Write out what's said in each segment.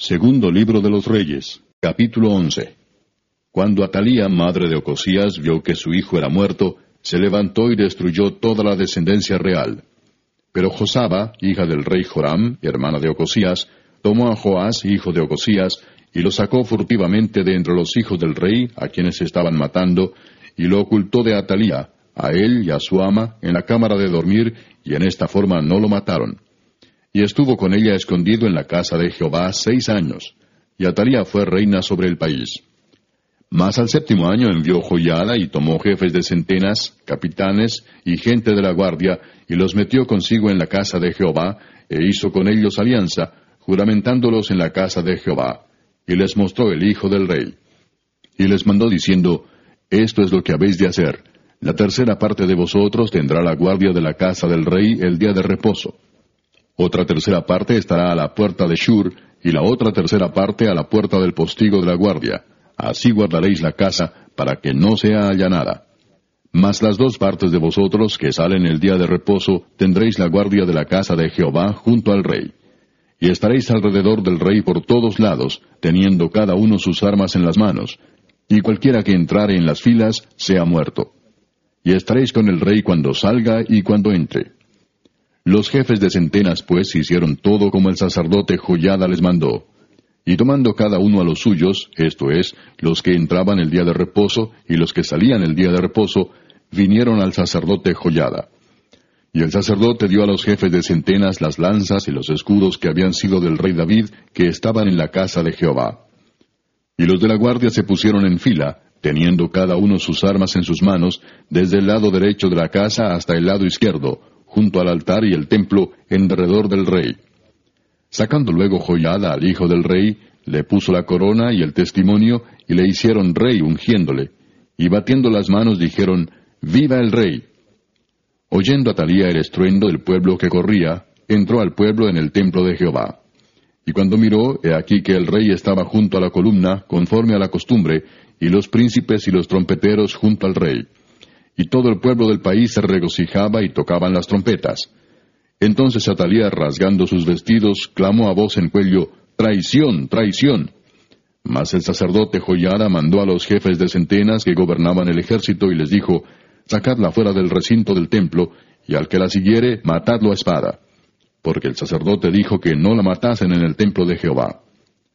Segundo libro de los Reyes, capítulo 11. Cuando Atalía, madre de Ocosías, vio que su hijo era muerto, se levantó y destruyó toda la descendencia real. Pero Josaba, hija del rey Joram, hermana de Ocosías, tomó a Joás, hijo de Ocosías, y lo sacó furtivamente de entre los hijos del rey, a quienes estaban matando, y lo ocultó de Atalía, a él y a su ama, en la cámara de dormir, y en esta forma no lo mataron. Y estuvo con ella escondido en la casa de Jehová 6 años, y Atalía fue reina sobre el país. Mas al 7º año envió Joiada y tomó jefes de centenas, capitanes y gente de la guardia, y los metió consigo en la casa de Jehová, e hizo con ellos alianza, juramentándolos en la casa de Jehová. Y les mostró el hijo del rey. Y les mandó diciendo, Esto es lo que habéis de hacer. La tercera parte de vosotros tendrá la guardia de la casa del rey el día de reposo. Otra tercera parte estará a la puerta de Shur, y la otra tercera parte a la puerta del postigo de la guardia. Así guardaréis la casa, para que no sea allanada. Mas las 2 partes de vosotros que salen el día de reposo, tendréis la guardia de la casa de Jehová junto al rey. Y estaréis alrededor del rey por todos lados, teniendo cada uno sus armas en las manos, y cualquiera que entrare en las filas sea muerto. Y estaréis con el rey cuando salga y cuando entre. Los jefes de centenas, pues, hicieron todo como el sacerdote Joiada les mandó. Y tomando cada uno a los suyos, esto es, los que entraban el día de reposo y los que salían el día de reposo, vinieron al sacerdote Joiada. Y el sacerdote dio a los jefes de centenas las lanzas y los escudos que habían sido del rey David, que estaban en la casa de Jehová. Y los de la guardia se pusieron en fila, teniendo cada uno sus armas en sus manos, desde el lado derecho de la casa hasta el lado izquierdo, junto al altar y el templo, en derredor del rey. Sacando luego Joiada al hijo del rey, le puso la corona y el testimonio, y le hicieron rey ungiéndole. Y batiendo las manos dijeron, ¡Viva el rey! Oyendo Atalía el estruendo del pueblo que corría, entró al pueblo en el templo de Jehová. Y cuando miró, he aquí que el rey estaba junto a la columna, conforme a la costumbre, y los príncipes y los trompeteros junto al rey. Y todo el pueblo del país se regocijaba y tocaban las trompetas. Entonces Atalía, rasgando sus vestidos, clamó a voz en cuello, ¡Traición, traición! Mas el sacerdote Joiada mandó a los jefes de centenas que gobernaban el ejército y les dijo, Sacadla fuera del recinto del templo, y al que la siguiere, matadlo a espada. Porque el sacerdote dijo que no la matasen en el templo de Jehová.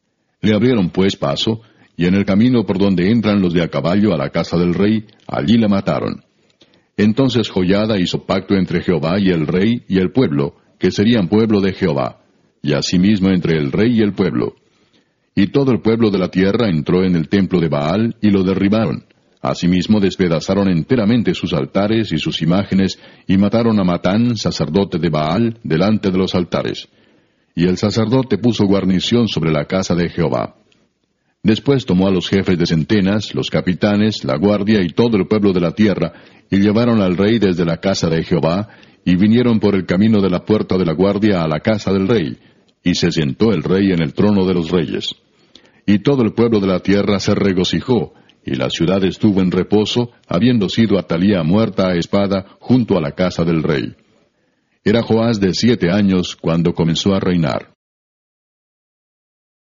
Le abrieron pues paso, y en el camino por donde entran los de a caballo a la casa del rey, allí la mataron. Entonces Joiada hizo pacto entre Jehová y el rey y el pueblo, que serían pueblo de Jehová, y asimismo entre el rey y el pueblo. Y todo el pueblo de la tierra entró en el templo de Baal, y lo derribaron. Asimismo despedazaron enteramente sus altares y sus imágenes, y mataron a Matán, sacerdote de Baal, delante de los altares. Y el sacerdote puso guarnición sobre la casa de Jehová. Después tomó a los jefes de centenas, los capitanes, la guardia y todo el pueblo de la tierra, y llevaron al rey desde la casa de Jehová, y vinieron por el camino de la puerta de la guardia a la casa del rey, y se sentó el rey en el trono de los reyes. Y todo el pueblo de la tierra se regocijó, y la ciudad estuvo en reposo, habiendo sido Atalía muerta a espada junto a la casa del rey. Era Joás de 7 años cuando comenzó a reinar.